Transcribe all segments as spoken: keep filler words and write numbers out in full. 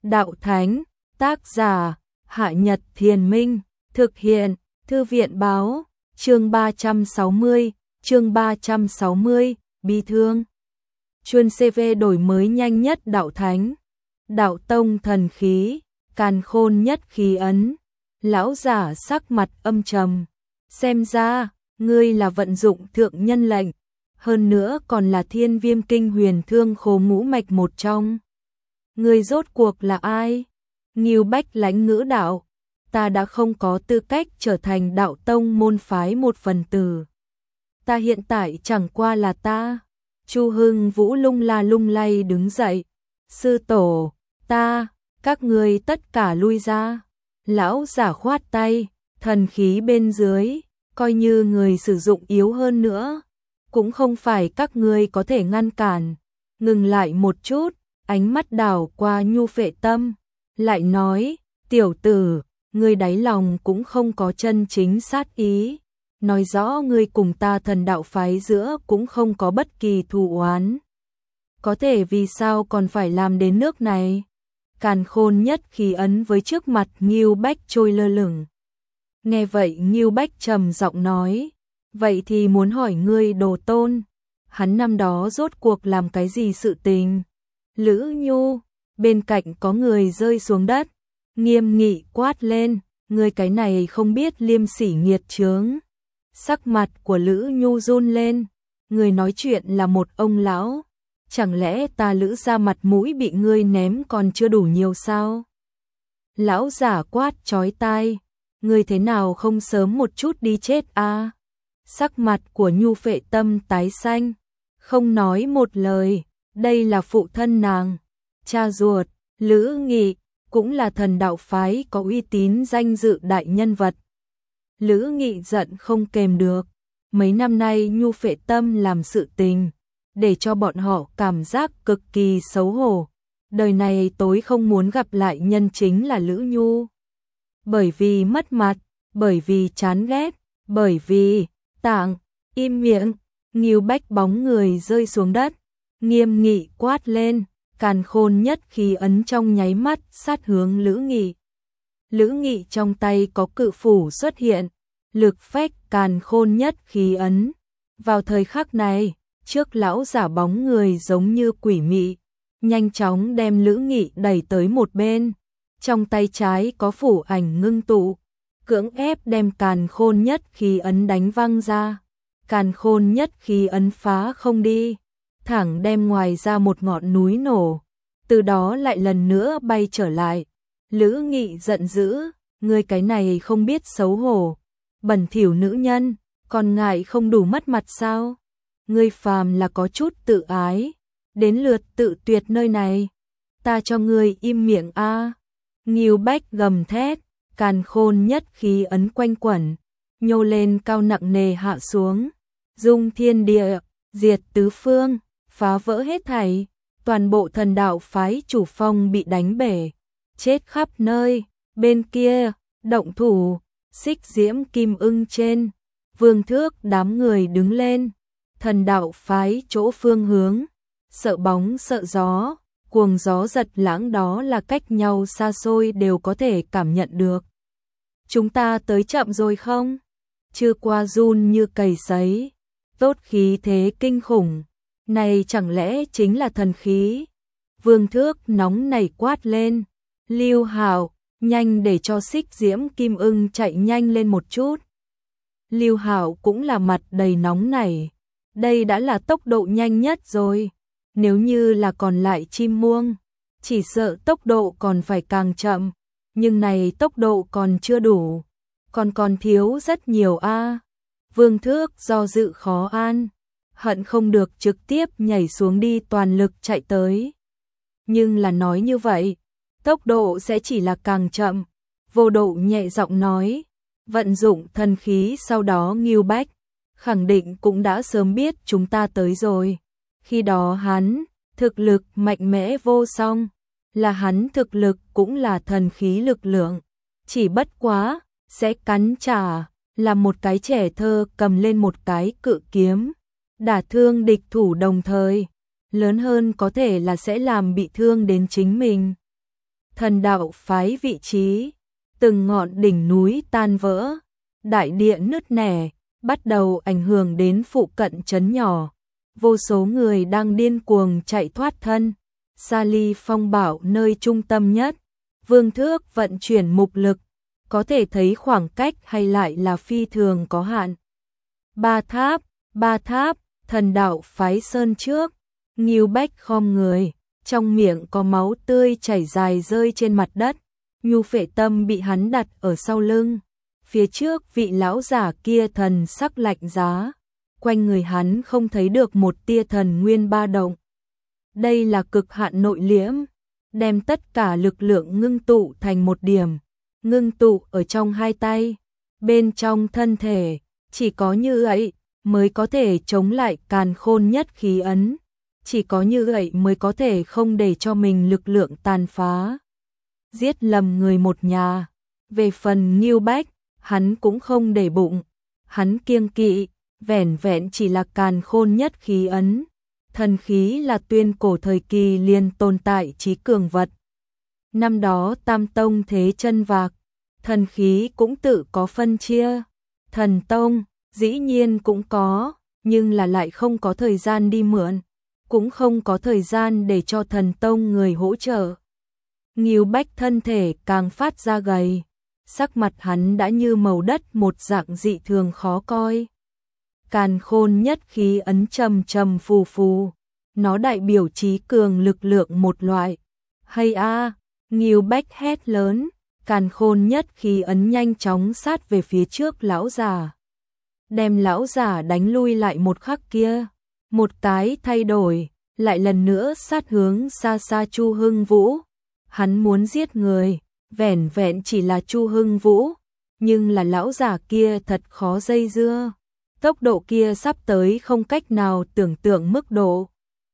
đạo thánh, tác giả, Hạ Nhật Thiền Minh, thực hiện, Thư viện báo, chương ba trăm sáu mươi, chương ba trăm sáu mươi, bi thương. Chuyên xê vê đổi mới nhanh nhất đạo thánh, đạo tông thần khí, càn khôn nhất khí ấn. Lão giả sắc mặt âm trầm, xem ra, ngươi là vận dụng thượng nhân lệnh, hơn nữa còn là thiên viêm kinh huyền thương khố ngũ mạch một trong. Ngươi rốt cuộc là ai? Ngưu Bách lãnh ngữ đạo, ta đã không có tư cách trở thành đạo tông môn phái một phần tử. Ta hiện tại chẳng qua là ta. Chu Hưng Vũ lung la lung lay đứng dậy, sư tổ, ta, các ngươi tất cả lui ra. Lão giả khoát tay, thần khí bên dưới, coi như người sử dụng yếu hơn nữa, cũng không phải các ngươi có thể ngăn cản. Ngừng lại một chút, ánh mắt đảo qua Nhu Phệ Tâm, lại nói, tiểu tử, ngươi đáy lòng cũng không có chân chính sát ý, nói rõ ngươi cùng ta thần đạo phái giữa cũng không có bất kỳ thù oán. Có thể vì sao còn phải làm đến nước này? Càn khôn nhất khí ấn với trước mặt Ngưu Bách trôi lơ lửng. Nghe vậy Ngưu Bách trầm giọng nói, vậy thì muốn hỏi ngươi đồ tôn, hắn năm đó rốt cuộc làm cái gì sự tình? Lữ Nhu, bên cạnh có người rơi xuống đất, nghiêm nghị quát lên, ngươi cái này không biết liêm sỉ nghiệt chướng. Sắc mặt của Lữ Nhu run lên, người nói chuyện là một ông lão. Chẳng lẽ ta Lữ ra mặt mũi bị ngươi ném còn chưa đủ nhiều sao? Lão giả quát chói tai, ngươi thế nào không sớm một chút đi chết a? À? Sắc mặt của Nhu Phệ Tâm tái xanh, không nói một lời, đây là phụ thân nàng, cha ruột, Lữ Nghị, cũng là thần đạo phái có uy tín danh dự đại nhân vật. Lữ Nghị giận không kềm được, mấy năm nay Nhu Phệ Tâm làm sự tình, để cho bọn họ cảm giác cực kỳ xấu hổ. Đời này tối không muốn gặp lại nhân chính là Lữ Nhu. Bởi vì mất mặt, bởi vì chán ghét, bởi vì, tạng, im miệng, Ngưu Bách bóng người rơi xuống đất, nghiêm nghị quát lên, càn khôn nhất khí ấn trong nháy mắt sát hướng Lữ Nghị. Lữ Nghị trong tay có cự phủ xuất hiện, lực phách càn khôn nhất khí ấn. Vào thời khắc này, trước lão giả bóng người giống như quỷ mị, nhanh chóng đem Lữ Nghị đẩy tới một bên, trong tay trái có phủ ảnh ngưng tụ, cưỡng ép đem càn khôn nhất khí ấn đánh văng ra. Càn khôn nhất khí ấn phá không đi, thẳng đem ngoài ra một ngọn núi nổ, từ đó lại lần nữa bay trở lại. Lữ Nghị giận dữ, ngươi cái này không biết xấu hổ, bẩn thỉu nữ nhân, còn ngại không đủ mất mặt sao? Ngươi phàm là có chút tự ái, đến lượt tự tuyệt nơi này, ta cho ngươi im miệng a. À. Ngưu Bách gầm thét, càn khôn nhất khí ấn quanh quẩn, nhô lên cao nặng nề hạ xuống, dung thiên địa, diệt tứ phương, phá vỡ hết thảy, toàn bộ thần đạo phái chủ phong bị đánh bể, chết khắp nơi. Bên kia, động thủ, xích diễm kim ưng trên, Vương Thước đám người đứng lên, thần đạo phái chỗ phương hướng, sợ bóng sợ gió, cuồng gió giật lãng đó là cách nhau xa xôi đều có thể cảm nhận được. Chúng ta tới chậm rồi không? Chưa qua run như cầy sấy, tốt khí thế kinh khủng, này chẳng lẽ chính là thần khí? Vương Thước nóng nảy quát lên, Lưu Hạo, nhanh để cho xích diễm kim ưng chạy nhanh lên một chút. Lưu Hạo cũng là mặt đầy nóng nảy, đây đã là tốc độ nhanh nhất rồi, nếu như là còn lại chim muông, chỉ sợ tốc độ còn phải càng chậm, nhưng này tốc độ còn chưa đủ, còn còn thiếu rất nhiều a. À. Vương Thước do dự khó an, hận không được trực tiếp nhảy xuống đi toàn lực chạy tới. Nhưng là nói như vậy, tốc độ sẽ chỉ là càng chậm. Vô Độ nhẹ giọng nói, vận dụng thần khí sau đó Ngưu Bách, khẳng định cũng đã sớm biết chúng ta tới rồi. Khi đó hắn, thực lực mạnh mẽ vô song, là hắn thực lực cũng là thần khí lực lượng, chỉ bất quá, sẽ cắn trả, là một cái trẻ thơ cầm lên một cái cự kiếm, đả thương địch thủ đồng thời, lớn hơn có thể là sẽ làm bị thương đến chính mình. Thần đạo phái vị trí, từng ngọn đỉnh núi tan vỡ, đại địa nứt nẻ, bắt đầu ảnh hưởng đến phụ cận trấn nhỏ. Vô số người đang điên cuồng chạy thoát thân, xa ly phong bạo nơi trung tâm nhất. Vương Thước vận chuyển mục lực, có thể thấy khoảng cách hay lại là phi thường có hạn. Ba tháp, ba tháp, thần đạo phái sơn trước, Ngưu Bách khom người, trong miệng có máu tươi chảy dài rơi trên mặt đất. Nhu Phệ Tâm bị hắn đặt ở sau lưng. Phía trước vị lão giả kia thần sắc lạnh giá, quanh người hắn không thấy được một tia thần nguyên ba động. Đây là cực hạn nội liễm, đem tất cả lực lượng ngưng tụ thành một điểm, ngưng tụ ở trong hai tay, bên trong thân thể, chỉ có như vậy mới có thể chống lại càn khôn nhất khí ấn, chỉ có như vậy mới có thể không để cho mình lực lượng tàn phá, giết lầm người một nhà. Về phần Ngưu Bách, hắn cũng không để bụng, hắn kiêng kỵ, vẻn vẹn chỉ là càn khôn nhất khí ấn. Thần khí là tuyên cổ thời kỳ liền tồn tại trí cường vật. Năm đó Tam Tông thế chân vạc, thần khí cũng tự có phân chia. Thần Tông, dĩ nhiên cũng có, nhưng là lại không có thời gian đi mượn, cũng không có thời gian để cho thần Tông người hỗ trợ. Ngưu Bách thân thể càng phát ra gầy, sắc mặt hắn đã như màu đất một dạng dị thường khó coi. Càn khôn nhất khí ấn trầm trầm phù phù, nó đại biểu trí cường lực lượng một loại. Hay a, Ngưu Bách hét lớn, càn khôn nhất khí ấn nhanh chóng sát về phía trước lão giả. Đem lão giả đánh lui lại một khắc kia, một cái thay đổi, lại lần nữa sát hướng xa xa Chu Hưng Vũ. Hắn muốn giết người, vẻn vẹn chỉ là Chu Hưng Vũ, nhưng là lão giả kia thật khó dây dưa. Tốc độ kia sắp tới không cách nào tưởng tượng mức độ.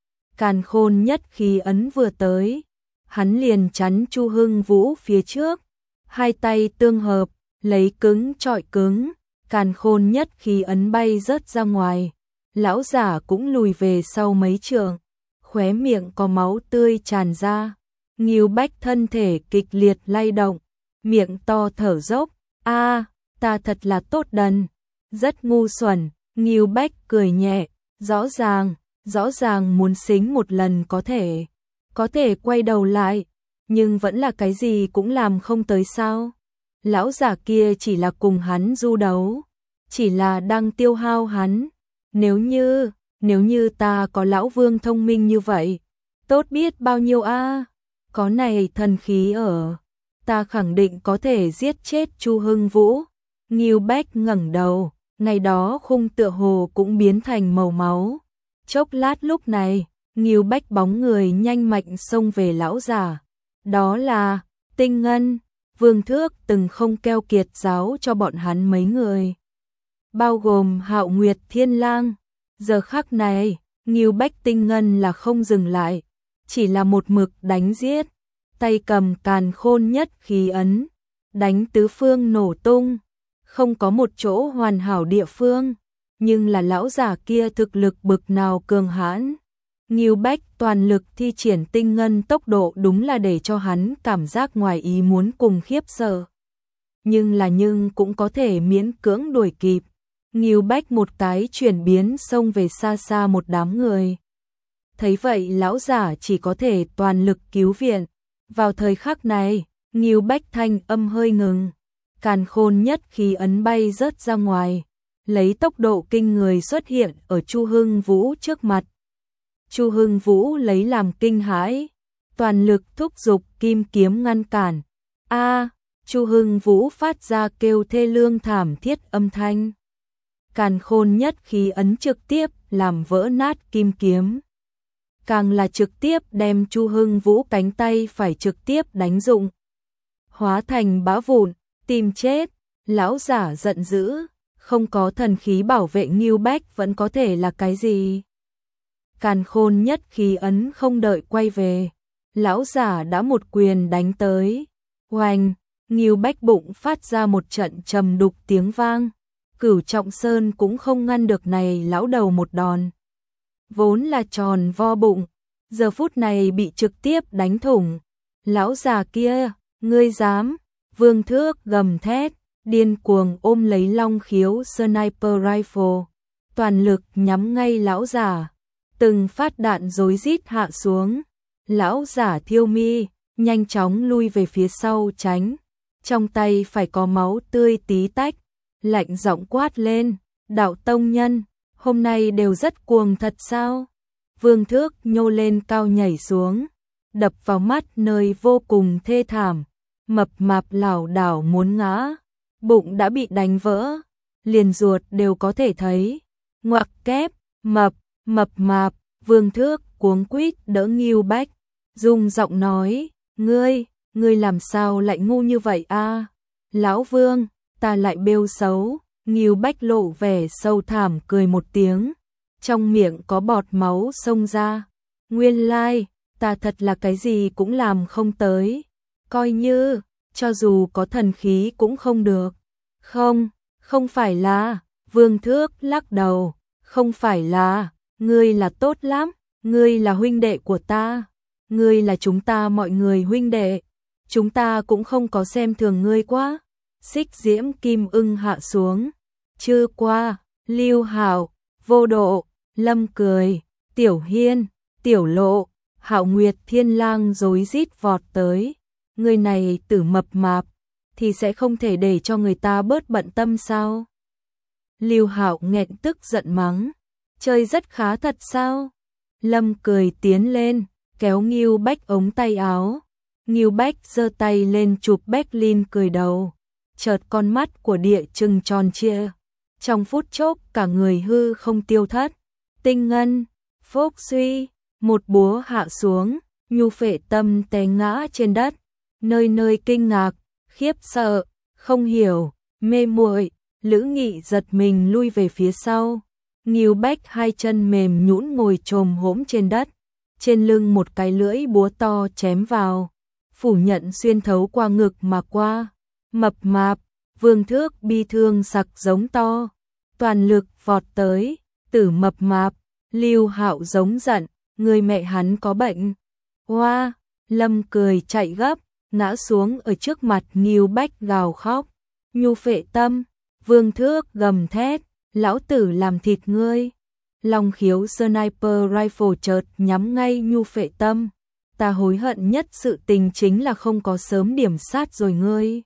Càn khôn nhất khí ấn vừa tới, hắn liền chắn Chu Hưng Vũ phía trước, hai tay tương hợp, lấy cứng chọi cứng, càn khôn nhất khí ấn bay rớt ra ngoài. Lão giả cũng lùi về sau mấy trượng, khóe miệng có máu tươi tràn ra. Ngưu Bách thân thể kịch liệt lay động, miệng to thở dốc, a, ta thật là tốt đần, rất ngu xuẩn. Ngưu Bách cười nhẹ, rõ ràng, rõ ràng muốn xính một lần có thể, có thể quay đầu lại, nhưng vẫn là cái gì cũng làm không tới sao. Lão giả kia chỉ là cùng hắn du đấu, chỉ là đang tiêu hao hắn. Nếu như, nếu như ta có lão vương thông minh như vậy, tốt biết bao nhiêu a. Có này thần khí ở, ta khẳng định có thể giết chết Chu Hưng Vũ. Ngưu Bách ngẩng đầu, ngày đó khung tựa hồ cũng biến thành màu máu. Chốc lát lúc này, Ngưu Bách bóng người nhanh mạnh xông về lão giả. Đó là Tinh Ngân. Vương Thước từng không keo kiệt giáo cho bọn hắn mấy người, bao gồm Hạo Nguyệt Thiên Lang. Giờ khắc này, Ngưu Bách Tinh Ngân là không dừng lại, chỉ là một mực đánh giết, tay cầm càn khôn nhất khí ấn, đánh tứ phương nổ tung, không có một chỗ hoàn hảo địa phương, nhưng là lão giả kia thực lực bực nào cường hãn. Ngưu Bách toàn lực thi triển tinh ngân tốc độ đúng là để cho hắn cảm giác ngoài ý muốn cùng khiếp sợ. Nhưng là nhưng cũng có thể miễn cưỡng đuổi kịp. Ngưu Bách một cái chuyển biến xông về xa xa một đám người. Thấy vậy lão giả chỉ có thể toàn lực cứu viện. Vào thời khắc này, Ngưu Bách thanh âm hơi ngừng, càn khôn nhất khí ấn bay rớt ra ngoài, lấy tốc độ kinh người xuất hiện ở Chu Hưng Vũ trước mặt. Chu Hưng Vũ lấy làm kinh hãi, toàn lực thúc giục kim kiếm ngăn cản. A, Chu Hưng Vũ phát ra kêu thê lương thảm thiết âm thanh. Càn khôn nhất khí ấn trực tiếp làm vỡ nát kim kiếm, càng là trực tiếp đem Chu Hưng Vũ cánh tay phải trực tiếp đánh rụng, hóa thành bã vụn, tìm chết. Lão giả giận dữ, không có thần khí bảo vệ Ngưu Bách vẫn có thể là cái gì. Càn khôn nhất khí ấn không đợi quay về, lão giả đã một quyền đánh tới. Oanh, Ngưu Bách bụng phát ra một trận trầm đục tiếng vang. Cửu Trọng Sơn cũng không ngăn được này lão đầu một đòn. Vốn là tròn vo bụng, giờ phút này bị trực tiếp đánh thủng. Lão già kia, ngươi dám? Vương Thước gầm thét, điên cuồng ôm lấy Long Khiếu sniper rifle, toàn lực nhắm ngay lão giả. Từng phát đạn rối rít hạ xuống. Lão giả thiêu mi, nhanh chóng lui về phía sau tránh. Trong tay phải có máu tươi tí tách, lạnh giọng quát lên, đạo tông nhân, hôm nay đều rất cuồng thật sao? Vương Thước nhô lên cao nhảy xuống, đập vào mắt nơi vô cùng thê thảm, mập mạp lảo đảo muốn ngã, bụng đã bị đánh vỡ, liền ruột đều có thể thấy. Ngoặc kép, mập, mập mạp, Vương Thước cuống quýt đỡ Ngưu Bách, rung giọng nói, ngươi, ngươi làm sao lại ngu như vậy a? Lão Vương, ta lại bêu xấu. Ngưu Bách lộ vẻ sâu thảm cười một tiếng, trong miệng có bọt máu xông ra. Nguyên lai, ta thật là cái gì cũng làm không tới, coi như, cho dù có thần khí cũng không được. Không, không phải là, Vương Thước lắc đầu, không phải là, ngươi là tốt lắm, ngươi là huynh đệ của ta, ngươi là chúng ta mọi người huynh đệ, chúng ta cũng không có xem thường ngươi quá. Xích diễm kim ưng hạ xuống, Chư Qua, Lưu Hạo, Vô Độ, Lâm Cười, Tiểu Hiên, Tiểu Lộ, Hạo Nguyệt Thiên Lang rối rít vọt tới. Người này tử mập mạp, thì sẽ không thể để cho người ta bớt bận tâm sao? Lưu Hạo nghẹn tức giận mắng, chơi rất khá thật sao? Lâm Cười tiến lên, kéo Ngưu Bách ống tay áo. Ngưu Bách giơ tay lên chụp Berlin cười đầu, chợt con mắt của địa trừng tròn trịa, trong phút chốc cả người hư không tiêu thất. Tinh ngân, phốc suy, một búa hạ xuống, Nhu Phệ Tâm té ngã trên đất, nơi nơi kinh ngạc, khiếp sợ, không hiểu, mê muội. Lữ Nghị giật mình lui về phía sau. Ngưu Bách hai chân mềm nhũn ngồi chồm hổm trên đất, trên lưng một cái lưỡi búa to chém vào, phủ nhận xuyên thấu qua ngực mà qua. Mập mạp, Vương Thước bi thương sặc giống to, toàn lực vọt tới, tử mập mạp. Lưu Hạo giống giận, người mẹ hắn có bệnh. Hoa, Lâm Cười chạy gấp, ngã xuống ở trước mặt Ngưu Bách gào khóc. Nhu Phệ Tâm, Vương Thước gầm thét, lão tử làm thịt ngươi. Long Khiếu sniper rifle chợt nhắm ngay Nhu Phệ Tâm. Ta hối hận nhất sự tình chính là không có sớm điểm sát rồi ngươi.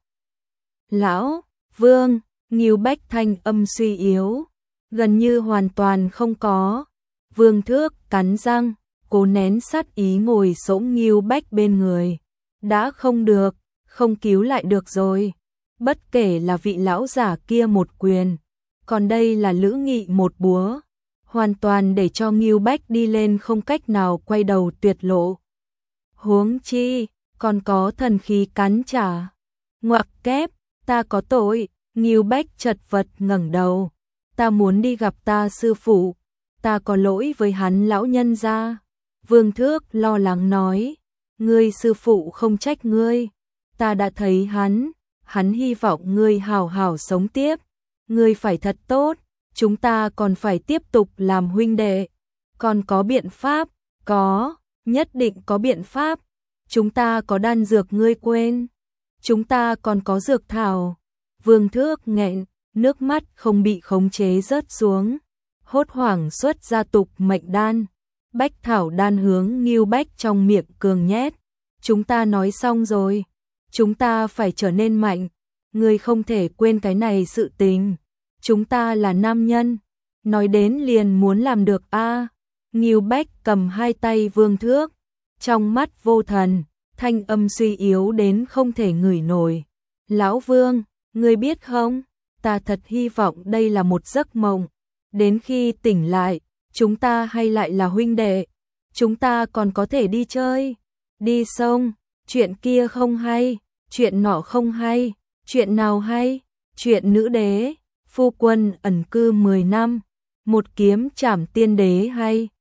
Lão, Vương, Ngưu Bách thanh âm suy yếu, gần như hoàn toàn không có. Vương Thước cắn răng, cố nén sát ý ngồi xổm Ngưu Bách bên người. Đã không được, không cứu lại được rồi. Bất kể là vị lão giả kia một quyền, còn đây là Lữ Nghị một búa, hoàn toàn để cho Ngưu Bách đi lên không cách nào quay đầu tuyệt lộ. Huống chi, còn có thần khí cắn trả. Ngoặc kép, ta có tội. Ngưu Bách chật vật ngẩng đầu. Ta muốn đi gặp ta sư phụ, ta có lỗi với hắn lão nhân gia. Vương Thước lo lắng nói, ngươi sư phụ không trách ngươi, ta đã thấy hắn, hắn hy vọng ngươi hảo hảo sống tiếp, ngươi phải thật tốt, chúng ta còn phải tiếp tục làm huynh đệ. Còn có biện pháp? Có, nhất định có biện pháp. Chúng ta có đan dược ngươi quên, chúng ta còn có dược thảo. Vương Thước nghẹn, nước mắt không bị khống chế rớt xuống, hốt hoảng xuất ra tục mệnh đan. Bách thảo đan hướng Ngưu Bách trong miệng cường nhét. Chúng ta nói xong rồi, chúng ta phải trở nên mạnh, ngươi không thể quên cái này sự tình. Chúng ta là nam nhân, nói đến liền muốn làm được a. À. Ngưu Bách cầm hai tay Vương Thước, trong mắt vô thần, thanh âm suy yếu đến không thể ngửi nổi. Lão Vương, ngươi biết không, ta thật hy vọng đây là một giấc mộng, đến khi tỉnh lại, chúng ta hay lại là huynh đệ, chúng ta còn có thể đi chơi, đi sông, chuyện kia không hay, chuyện nọ không hay, chuyện nào hay, chuyện nữ đế, phu quân ẩn cư mười năm, một kiếm trảm tiên đế hay.